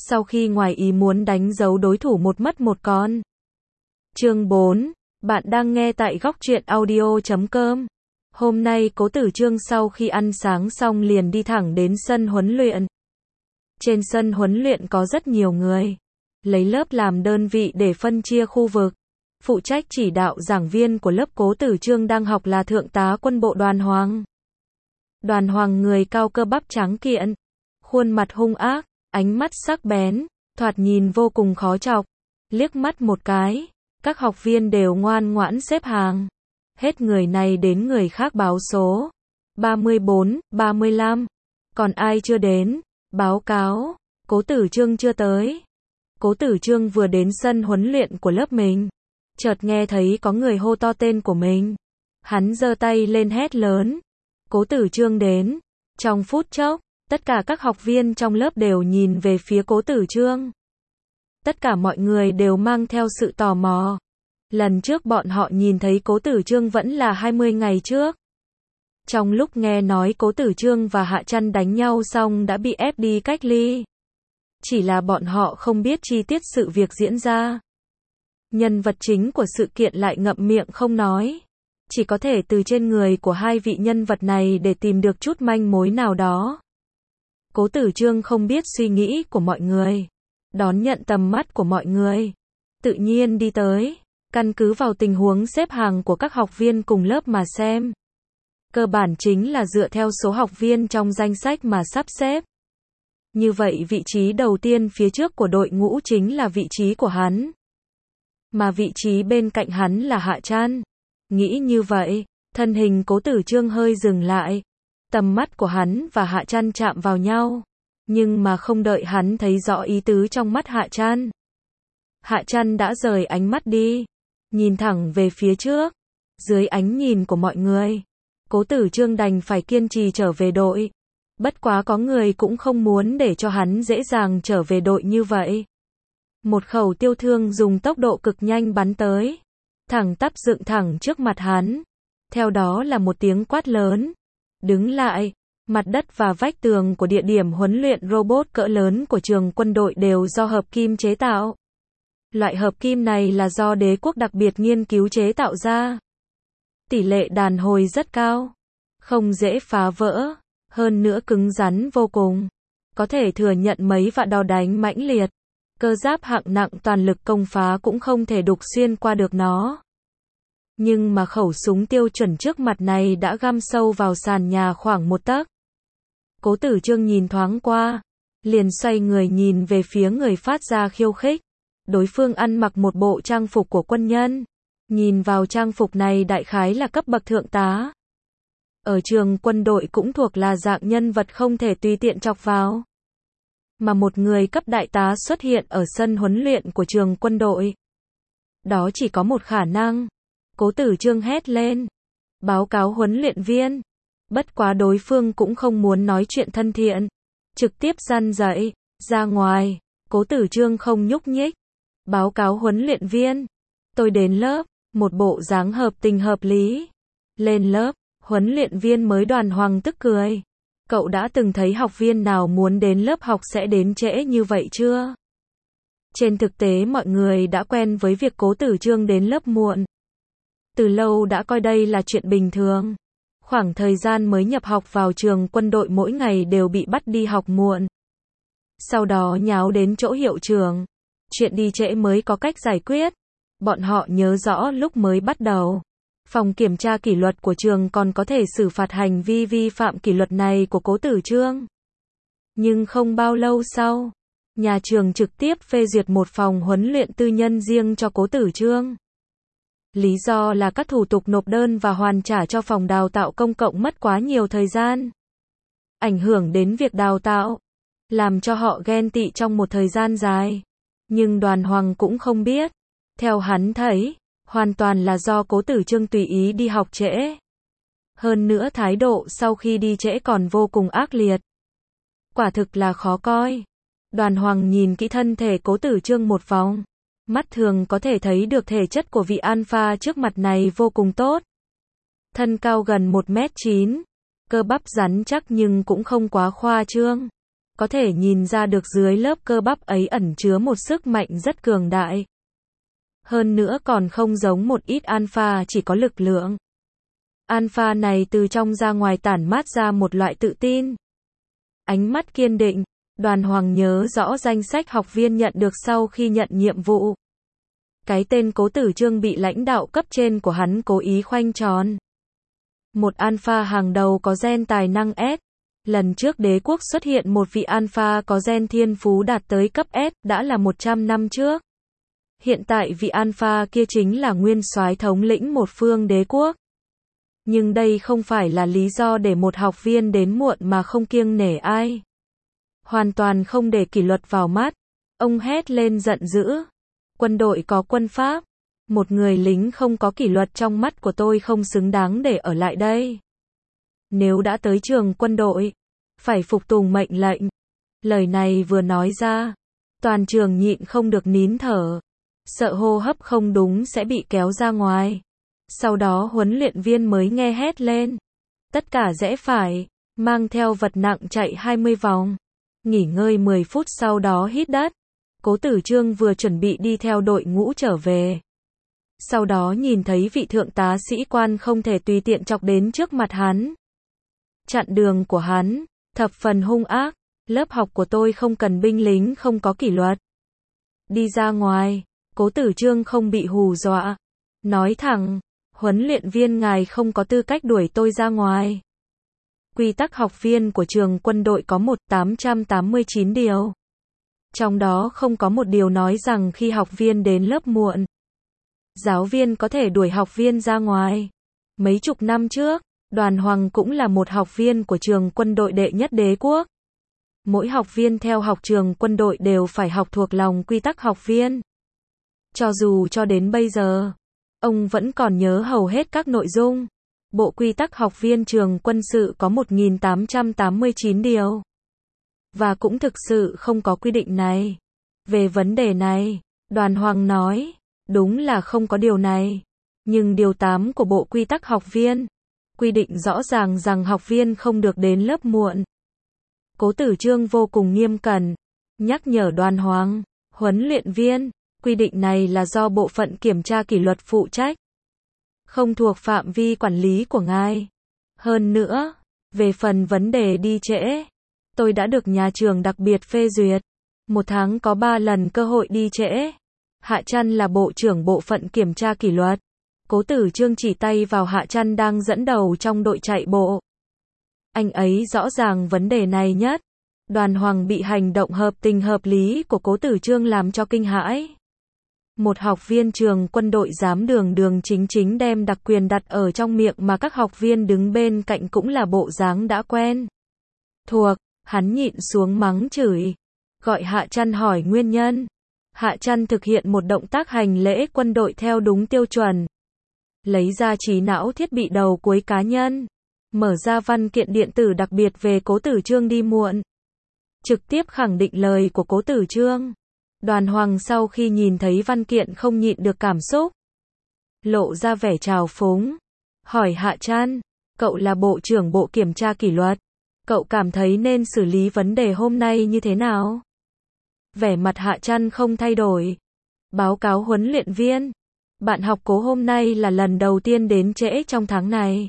sau khi ngoài ý muốn đánh dấu đối thủ một mất một con. Chương 4, bạn đang nghe tại góc truyện audio.com. Hôm nay Cố Tử Trương sau khi ăn sáng xong liền đi thẳng đến sân huấn luyện. Trên sân huấn luyện có rất nhiều người, lấy lớp làm đơn vị để phân chia khu vực. Phụ trách chỉ đạo giảng viên của lớp Cố Tử Trương đang học là Thượng tá quân bộ Đoàn Hoàng. Đoàn Hoàng người cao cơ bắp tráng kiện, khuôn mặt hung ác, ánh mắt sắc bén, thoạt nhìn vô cùng khó chọc. Liếc mắt một cái, các học viên đều ngoan ngoãn xếp hàng. Hết người này đến người khác báo số. 34, 35. Còn ai chưa đến? Báo cáo. Cố Tử Trương chưa tới. Cố Tử Trương vừa đến sân huấn luyện của lớp mình, chợt nghe thấy có người hô to tên của mình. Hắn giơ tay lên hét lớn. Cố Tử Trương đến. Trong phút chốc, tất cả các học viên trong lớp đều nhìn về phía Cố Tử Trương. Tất cả mọi người đều mang theo sự tò mò. Lần trước bọn họ nhìn thấy Cố Tử Trương vẫn là 20 ngày trước. Trong lúc nghe nói Cố Tử Trương và Hạ Trăn đánh nhau xong đã bị ép đi cách ly. Chỉ là bọn họ không biết chi tiết sự việc diễn ra. Nhân vật chính của sự kiện lại ngậm miệng không nói. Chỉ có thể từ trên người của hai vị nhân vật này để tìm được chút manh mối nào đó. Cố Tử Trương không biết suy nghĩ của mọi người, đón nhận tầm mắt của mọi người, tự nhiên đi tới, căn cứ vào tình huống xếp hàng của các học viên cùng lớp mà xem. Cơ bản chính là dựa theo số học viên trong danh sách mà sắp xếp. Như vậy vị trí đầu tiên phía trước của đội ngũ chính là vị trí của hắn. Mà vị trí bên cạnh hắn là Hạ Trăn. Nghĩ như vậy, thân hình Cố Tử Trương hơi dừng lại. Tầm mắt của hắn và Hạ Trăn chạm vào nhau. Nhưng mà không đợi hắn thấy rõ ý tứ trong mắt Hạ Trăn. Hạ Trăn đã rời ánh mắt đi, nhìn thẳng về phía trước. Dưới ánh nhìn của mọi người, Cố Tử Trương đành phải kiên trì trở về đội. Bất quá có người cũng không muốn để cho hắn dễ dàng trở về đội như vậy. Một khẩu tiêu thương dùng tốc độ cực nhanh bắn tới, thẳng tắp dựng thẳng trước mặt hắn. Theo đó là một tiếng quát lớn. Đứng lại. Mặt đất và vách tường của địa điểm huấn luyện robot cỡ lớn của trường quân đội đều do hợp kim chế tạo. Loại hợp kim này là do đế quốc đặc biệt nghiên cứu chế tạo ra. Tỷ lệ đàn hồi rất cao, không dễ phá vỡ, hơn nữa cứng rắn vô cùng. Có thể thừa nhận mấy vạn đòn đánh mãnh liệt. Cơ giáp hạng nặng toàn lực công phá cũng không thể đục xuyên qua được nó. Nhưng mà khẩu súng tiêu chuẩn trước mặt này đã găm sâu vào sàn nhà khoảng 1 tấc. Cố Tử Trương nhìn thoáng qua, liền xoay người nhìn về phía người phát ra khiêu khích. Đối phương ăn mặc một bộ trang phục của quân nhân. Nhìn vào trang phục này đại khái là cấp bậc thượng tá. Ở trường quân đội cũng thuộc là dạng nhân vật không thể tùy tiện chọc vào. Mà một người cấp đại tá xuất hiện ở sân huấn luyện của trường quân đội. Đó chỉ có một khả năng. Cố Tử Trương hét lên. Báo cáo huấn luyện viên. Bất quá đối phương cũng không muốn nói chuyện thân thiện. Trực tiếp răn dạy. Ra ngoài. Cố Tử Trương không nhúc nhích. Báo cáo huấn luyện viên. Tôi đến lớp. Một bộ dáng hợp tình hợp lý. Lên lớp. Huấn luyện viên mới Đoàn Hoàng tức cười. Cậu đã từng thấy học viên nào muốn đến lớp học sẽ đến trễ như vậy chưa? Trên thực tế mọi người đã quen với việc Cố Tử Trương đến lớp muộn. Từ lâu đã coi đây là chuyện bình thường. Khoảng thời gian mới nhập học vào trường quân đội mỗi ngày đều bị bắt đi học muộn. Sau đó nháo đến chỗ hiệu trưởng. Chuyện đi trễ mới có cách giải quyết. Bọn họ nhớ rõ lúc mới bắt đầu. Phòng kiểm tra kỷ luật của trường còn có thể xử phạt hành vi vi phạm kỷ luật này của Cố Tử Trương. Nhưng không bao lâu sau, nhà trường trực tiếp phê duyệt một phòng huấn luyện tư nhân riêng cho Cố Tử Trương. Lý do là các thủ tục nộp đơn và hoàn trả cho phòng đào tạo công cộng mất quá nhiều thời gian. Ảnh hưởng đến việc đào tạo, làm cho họ ghen tị trong một thời gian dài. Nhưng Đoàn Hoàng cũng không biết. Theo hắn thấy, hoàn toàn là do Cố Tử Trương tùy ý đi học trễ. Hơn nữa thái độ sau khi đi trễ còn vô cùng ác liệt. Quả thực là khó coi. Đoàn Hoàng nhìn kỹ thân thể Cố Tử Trương một vòng. Mắt thường có thể thấy được thể chất của vị alpha trước mặt này vô cùng tốt. Thân cao gần 1m9. Cơ bắp rắn chắc nhưng cũng không quá khoa trương. có thể nhìn ra được dưới lớp cơ bắp ấy ẩn chứa một sức mạnh rất cường đại. Hơn nữa còn không giống một ít alpha chỉ có lực lượng. Alpha này từ trong ra ngoài tản mát ra một loại tự tin. Ánh mắt kiên định, Đoàn Hoàng nhớ rõ danh sách học viên nhận được sau khi nhận nhiệm vụ. Cái tên Cố Tử Chương bị lãnh đạo cấp trên của hắn cố ý khoanh tròn. Một alpha hàng đầu có gen tài năng S. Lần trước đế quốc xuất hiện một vị alpha có gen thiên phú đạt tới cấp S, đã là 100 năm trước. Hiện tại vị alpha kia chính là nguyên soái thống lĩnh một phương đế quốc. Nhưng đây không phải là lý do để một học viên đến muộn mà không kiêng nể ai. Hoàn toàn không để kỷ luật vào mắt. Ông hét lên giận dữ. Quân đội có quân pháp. Một người lính không có kỷ luật trong mắt của tôi không xứng đáng để ở lại đây. Nếu đã tới trường quân đội, phải phục tùng mệnh lệnh. Lời này vừa nói ra, toàn trường nhịn không được nín thở. Sợ hô hấp không đúng sẽ bị kéo ra ngoài. Sau đó huấn luyện viên mới nghe hét lên. Tất cả rẽ phải, mang theo vật nặng chạy 20 vòng. Nghỉ ngơi 10 phút sau đó hít đất. Cố Tử Chương vừa chuẩn bị đi theo đội ngũ trở về. Sau đó nhìn thấy vị thượng tá sĩ quan không thể tùy tiện chọc đến trước mặt hắn. Chặn đường của hắn, thập phần hung ác. Lớp học của tôi không cần binh lính không có kỷ luật. Đi ra ngoài. Cố Tử Chương không bị hù dọa. Nói thẳng, huấn luyện viên ngài không có tư cách đuổi tôi ra ngoài. Quy tắc học viên của trường quân đội có 889 điều. Trong đó không có một điều nói rằng khi học viên đến lớp muộn, giáo viên có thể đuổi học viên ra ngoài. Mấy chục năm trước, Đoàn Hoàng cũng là một học viên của trường quân đội đệ nhất đế quốc. Mỗi học viên theo học trường quân đội đều phải học thuộc lòng quy tắc học viên. Cho dù cho đến bây giờ, ông vẫn còn nhớ hầu hết các nội dung. Bộ quy tắc học viên trường quân sự có 1889 điều. Và cũng thực sự không có quy định này. Về vấn đề này, Đoàn Hoàng nói, đúng là không có điều này. Nhưng điều 8 của bộ quy tắc học viên, quy định rõ ràng rằng học viên không được đến lớp muộn. Cố Tử Chương vô cùng nghiêm cẩn, nhắc nhở Đoàn Hoàng, huấn luyện viên, quy định này là do bộ phận kiểm tra kỷ luật phụ trách. Không thuộc phạm vi quản lý của ngài. Hơn nữa, về phần vấn đề đi trễ, tôi đã được nhà trường đặc biệt phê duyệt. 1 tháng có 3 lần cơ hội đi trễ. Hạ Trăn là bộ trưởng bộ phận kiểm tra kỷ luật. Cố Tử Chương chỉ tay vào Hạ Trăn đang dẫn đầu trong đội chạy bộ. Anh ấy rõ ràng vấn đề này nhất. Đoàn Hoàng bị hành động hợp tình hợp lý của Cố Tử Chương làm cho kinh hãi. Một học viên trường quân đội dám đường đường chính chính đem đặc quyền đặt ở trong miệng mà các học viên đứng bên cạnh cũng là bộ dáng đã quen thuộc. Hắn nhịn xuống mắng chửi, gọi Hạ Trăn hỏi nguyên nhân. Hạ Trăn thực hiện một động tác hành lễ quân đội theo đúng tiêu chuẩn. Lấy ra trí não thiết bị đầu cuối cá nhân, mở ra văn kiện điện tử đặc biệt về Cố Tử Chương đi muộn. Trực tiếp khẳng định lời của Cố Tử Chương. Đoàn Hoàng sau khi nhìn thấy văn kiện không nhịn được cảm xúc. Lộ ra vẻ trào phúng. Hỏi Hạ Trăn, cậu là bộ trưởng bộ kiểm tra kỷ luật. Cậu cảm thấy nên xử lý vấn đề hôm nay như thế nào? Vẻ mặt Hạ Trăn không thay đổi. Báo cáo huấn luyện viên. Bạn học Cố hôm nay là lần đầu tiên đến trễ trong tháng này.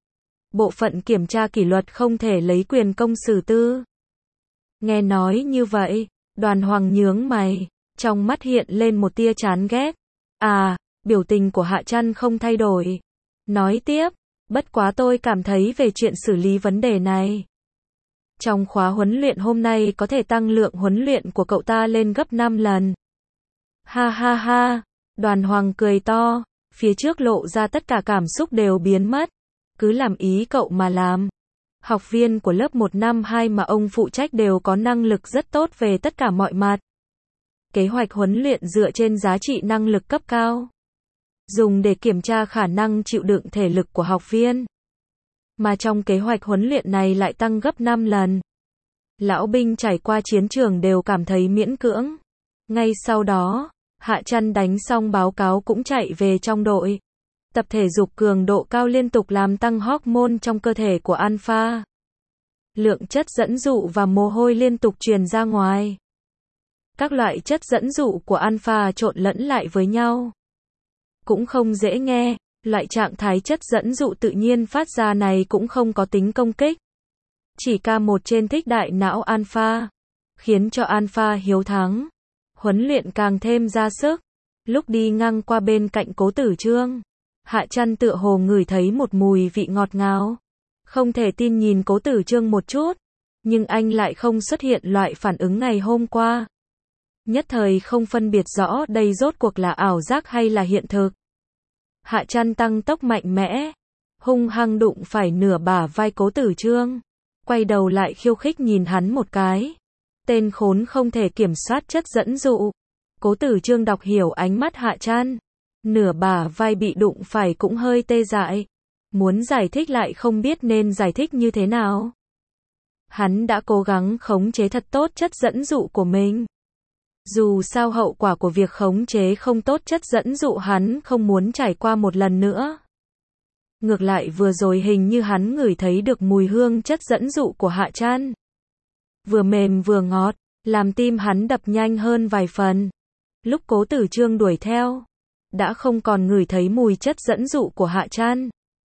Bộ phận kiểm tra kỷ luật không thể lấy quyền công xử tư. Nghe nói như vậy, Đoàn Hoàng nhướng mày, trong mắt hiện lên một tia chán ghét. À, biểu tình của Hạ Trăn không thay đổi. Nói tiếp, bất quá tôi cảm thấy về chuyện xử lý vấn đề này. Trong khóa huấn luyện hôm nay có thể tăng lượng huấn luyện của cậu ta lên gấp 5 lần. Ha ha ha, Đoàn Hoàng cười to, phía trước lộ ra tất cả cảm xúc đều biến mất. Cứ làm ý cậu mà làm. Học viên của lớp 1 năm 2 mà ông phụ trách đều có năng lực rất tốt về tất cả mọi mặt. Kế hoạch huấn luyện dựa trên giá trị năng lực cấp cao. Dùng để kiểm tra khả năng chịu đựng thể lực của học viên. Mà trong kế hoạch huấn luyện này lại tăng gấp 5 lần. Lão binh trải qua chiến trường đều cảm thấy miễn cưỡng. Ngay sau đó, Hạ Trăn đánh xong báo cáo cũng chạy về trong đội. Tập thể dục cường độ cao liên tục làm tăng hormone trong cơ thể của alpha. lượng chất dẫn dụ và mồ hôi liên tục truyền ra ngoài. Các loại chất dẫn dụ của alpha trộn lẫn lại với nhau. Cũng không dễ nghe, loại trạng thái chất dẫn dụ tự nhiên phát ra này cũng không có tính công kích. Chỉ K1 trên thích đại não alpha, khiến cho alpha hiếu thắng. Huấn luyện càng thêm ra sức. Lúc đi ngang qua bên cạnh Cố Tử Trương, Hạ Trăn tựa hồ ngửi thấy một mùi vị ngọt ngào. Không thể tin nhìn Cố Tử Trương một chút, nhưng anh lại không xuất hiện loại phản ứng ngày hôm qua. Nhất thời không phân biệt rõ đây rốt cuộc là ảo giác hay là hiện thực. Hạ Trăn tăng tốc mạnh mẽ, hung hăng đụng phải nửa bả vai Cố Tử Trương, quay đầu lại khiêu khích nhìn hắn một cái. Tên khốn không thể kiểm soát chất dẫn dụ. Cố Tử Trương đọc hiểu ánh mắt Hạ Trăn, nửa bả vai bị đụng phải cũng hơi tê dại, muốn giải thích lại không biết nên giải thích như thế nào. Hắn đã cố gắng khống chế thật tốt chất dẫn dụ của mình. Dù sao hậu quả của việc khống chế không tốt chất dẫn dụ hắn không muốn trải qua một lần nữa. Ngược lại vừa rồi hình như hắn ngửi thấy được mùi hương chất dẫn dụ của Hạ Trăn. Vừa mềm vừa ngọt, làm tim hắn đập nhanh hơn vài phần. Lúc Cố Tử Trương đuổi theo, đã không còn ngửi thấy mùi chất dẫn dụ của Hạ Trăn,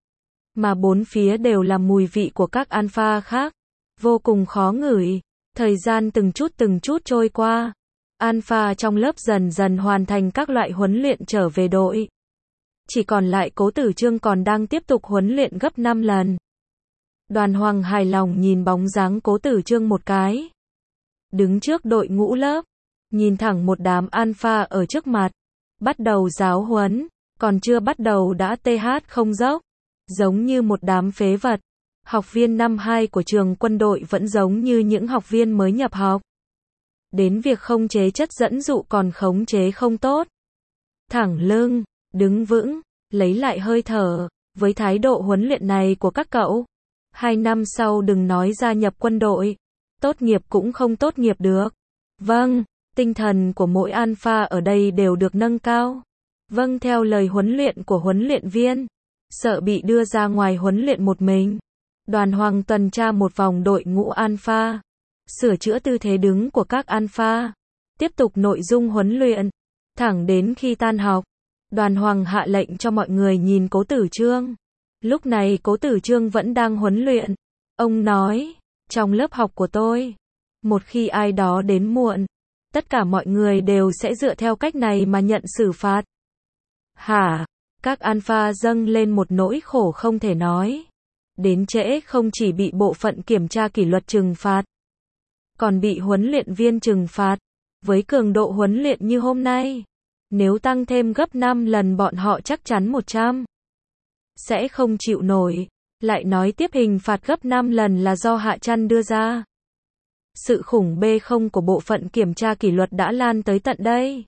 mà bốn phía đều là mùi vị của các alpha khác, vô cùng khó ngửi. Thời gian từng chút trôi qua, alpha trong lớp dần dần hoàn thành các loại huấn luyện trở về đội. Chỉ còn lại Cố Tử Trương còn đang tiếp tục huấn luyện gấp 5 lần. Đoàn Hoàng hài lòng nhìn bóng dáng Cố Tử Trương một cái. Đứng trước đội ngũ lớp, nhìn thẳng một đám alpha ở trước mặt, bắt đầu giáo huấn, còn chưa bắt đầu đã TH không dốc, giống như một đám phế vật. Học viên năm 2 của trường quân đội vẫn giống như những học viên mới nhập học. Đến việc khống chế chất dẫn dụ còn khống chế không tốt. Thẳng lưng, đứng vững, lấy lại hơi thở, với thái độ huấn luyện này của các cậu, 2 năm sau đừng nói gia nhập quân đội, tốt nghiệp cũng không tốt nghiệp được. Vâng, tinh thần của mỗi alpha ở đây đều được nâng cao. Vâng theo lời huấn luyện của huấn luyện viên. Sợ bị đưa ra ngoài huấn luyện một mình, Đoàn Hoàng tuần tra một vòng đội ngũ alpha, sửa chữa tư thế đứng của các alpha, tiếp tục nội dung huấn luyện, thẳng đến khi tan học. Đoàn Hoàng hạ lệnh cho mọi người nhìn Cố Tử Trương. Lúc này Cố Tử Trương vẫn đang huấn luyện. Ông nói, trong lớp học của tôi, một khi ai đó đến muộn, tất cả mọi người đều sẽ dựa theo cách này mà nhận xử phạt. Hả? Các alpha dâng lên một nỗi khổ không thể nói. Đến trễ không chỉ bị bộ phận kiểm tra kỷ luật trừng phạt, còn bị huấn luyện viên trừng phạt. Với cường độ huấn luyện như hôm nay, nếu tăng thêm gấp 5 lần bọn họ chắc chắn 100 sẽ không chịu nổi. Lại nói tiếp hình phạt gấp 5 lần là do Hạ Trăn đưa ra. Sự khủng bê không của bộ phận kiểm tra kỷ luật đã lan tới tận đây.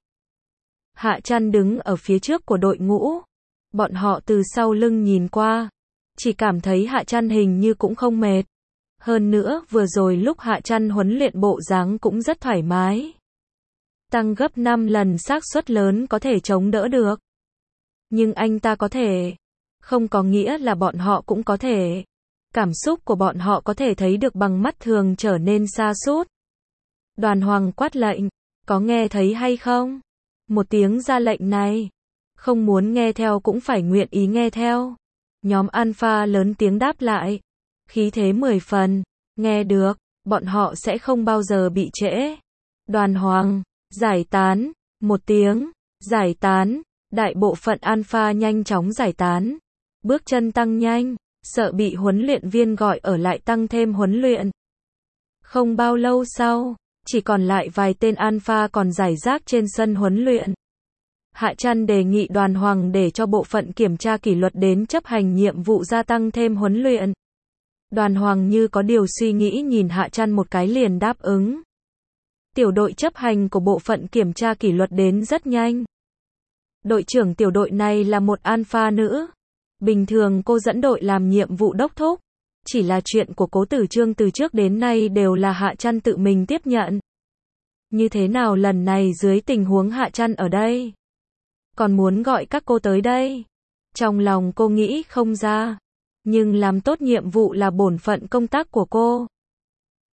Hạ Trăn đứng ở phía trước của đội ngũ. Bọn họ từ sau lưng nhìn qua, chỉ cảm thấy Hạ Trăn hình như cũng không mệt. Hơn nữa, vừa rồi lúc Hạ Trăn huấn luyện bộ dáng cũng rất thoải mái. Tăng gấp 5 lần xác suất lớn có thể chống đỡ được. Nhưng anh ta có thể, không có nghĩa là bọn họ cũng có thể. Cảm xúc của bọn họ có thể thấy được bằng mắt thường trở nên sa sút. Đoàn Hoàng quát lệnh, có nghe thấy hay không? Một tiếng ra lệnh này, không muốn nghe theo cũng phải nguyện ý nghe theo. Nhóm alpha lớn tiếng đáp lại, khí thế 10 phần, nghe được, bọn họ sẽ không bao giờ bị trễ. Đoàn Hoàng, giải tán, một tiếng, giải tán, đại bộ phận alpha nhanh chóng giải tán. Bước chân tăng nhanh, sợ bị huấn luyện viên gọi ở lại tăng thêm huấn luyện. Không bao lâu sau, chỉ còn lại vài tên alpha còn rải rác trên sân huấn luyện. Hạ Trăn đề nghị Đoàn Hoàng để cho bộ phận kiểm tra kỷ luật đến chấp hành nhiệm vụ gia tăng thêm huấn luyện. Đoàn Hoàng như có điều suy nghĩ nhìn Hạ Trăn một cái liền đáp ứng. Tiểu đội chấp hành của bộ phận kiểm tra kỷ luật đến rất nhanh. Đội trưởng tiểu đội này là một alpha nữ. Bình thường cô dẫn đội làm nhiệm vụ đốc thúc. Chỉ là chuyện của Cố Tử Trương từ trước đến nay đều là Hạ Trăn tự mình tiếp nhận. Như thế nào lần này dưới tình huống Hạ Trăn ở đây, còn muốn gọi các cô tới đây? Trong lòng cô nghĩ không ra. Nhưng làm tốt nhiệm vụ là bổn phận công tác của cô.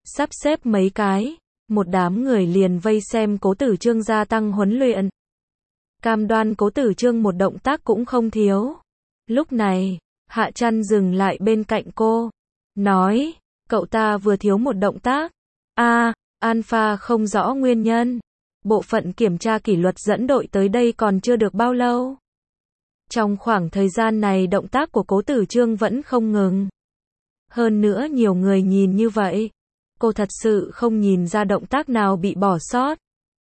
sắp xếp mấy cái, một đám người liền vây xem Cố Tử Trương gia tăng huấn luyện. Cam đoan Cố Tử Trương một động tác cũng không thiếu. Lúc này, Hạ Trăn dừng lại bên cạnh cô, nói, cậu ta vừa thiếu một động tác. Alpha không rõ nguyên nhân. Bộ phận kiểm tra kỷ luật dẫn đội tới đây còn chưa được bao lâu. Trong khoảng thời gian này động tác của Cố Tử Trương vẫn không ngừng. Hơn nữa nhiều người nhìn như vậy, cô thật sự không nhìn ra động tác nào bị bỏ sót.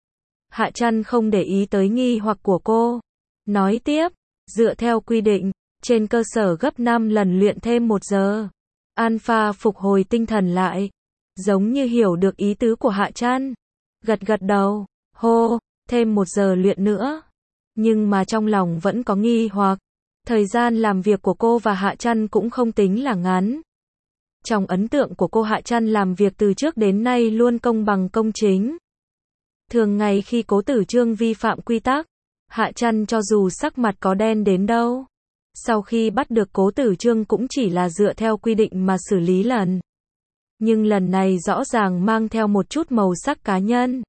Hạ Trăn không để ý tới nghi hoặc của cô. Nói tiếp, dựa theo quy định, trên cơ sở gấp 5 lần luyện thêm 1 giờ. Alpha phục hồi tinh thần lại, giống như hiểu được ý tứ của Hạ Trăn. Gật gật đầu, hô, thêm 1 giờ luyện nữa. Nhưng mà trong lòng vẫn có nghi hoặc. Thời gian làm việc của cô và Hạ Trăn cũng không tính là ngắn. Trong ấn tượng của cô, Hạ Trăn làm việc từ trước đến nay luôn công bằng công chính. Thường ngày khi Cố Tử Trương vi phạm quy tắc, Hạ Trăn cho dù sắc mặt có đen đến đâu, sau khi bắt được Cố Tử Trương cũng chỉ là dựa theo quy định mà xử lý lần. Nhưng lần này rõ ràng mang theo một chút màu sắc cá nhân.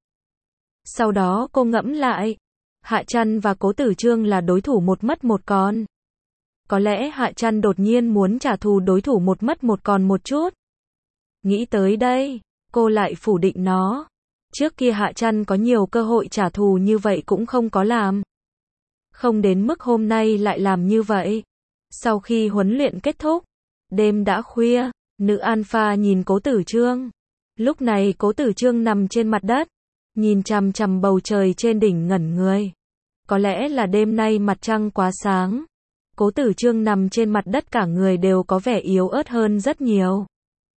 Sau đó cô ngẫm lại, Hạ Trăn và Cố Tử Trương là đối thủ một mất một còn. Có lẽ Hạ Trăn đột nhiên muốn trả thù đối thủ một mất một còn một chút. Nghĩ tới đây, cô lại phủ định nó. Trước kia Hạ Trăn có nhiều cơ hội trả thù như vậy cũng không có làm. Không đến mức hôm nay lại làm như vậy. Sau khi huấn luyện kết thúc, đêm đã khuya, nữ Alpha nhìn Cố Tử Trương. Lúc này Cố Tử Trương nằm trên mặt đất, nhìn chằm chằm bầu trời trên đỉnh ngẩn người. Có lẽ là đêm nay mặt trăng quá sáng. Cố Tử Trương nằm trên mặt đất cả người đều có vẻ yếu ớt hơn rất nhiều.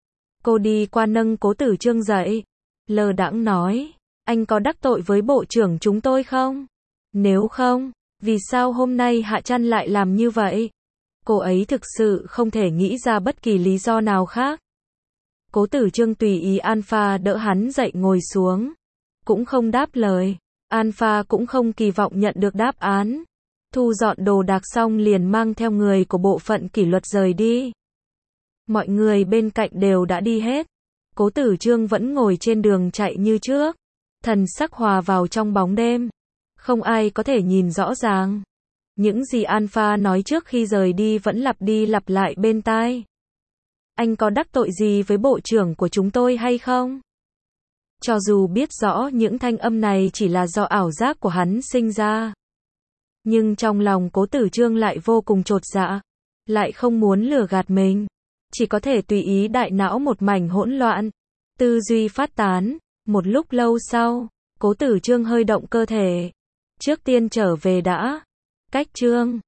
Cô đi qua nâng Cố Tử Trương dậy, lơ đãng nói, anh có đắc tội với bộ trưởng chúng tôi không? Nếu không, vì sao hôm nay Hạ Trăn lại làm như vậy? Cô ấy thực sự không thể nghĩ ra bất kỳ lý do nào khác. Cố Tử Trương tùy ý Alpha đỡ hắn dậy ngồi xuống, cũng không đáp lời. Alpha cũng không kỳ vọng nhận được đáp án. Thu dọn đồ đạc xong liền mang theo người của bộ phận kỷ luật rời đi. Mọi người bên cạnh đều đã đi hết. Cố Tử Trương vẫn ngồi trên đường chạy như trước. Thần sắc hòa vào trong bóng đêm. Không ai có thể nhìn rõ ràng. Những gì Alpha nói trước khi rời đi vẫn lặp đi lặp lại bên tai. Anh có đắc tội gì với bộ trưởng của chúng tôi hay không? Cho dù biết rõ những thanh âm này chỉ là do ảo giác của hắn sinh ra. Nhưng trong lòng Cố Tử Trương lại vô cùng chột dạ. Lại không muốn lừa gạt mình. Chỉ có thể tùy ý đại não một mảnh hỗn loạn. Tư duy phát tán. Một lúc lâu sau, Cố Tử Trương hơi động cơ thể. Trước tiên trở về đã. Cách Trương.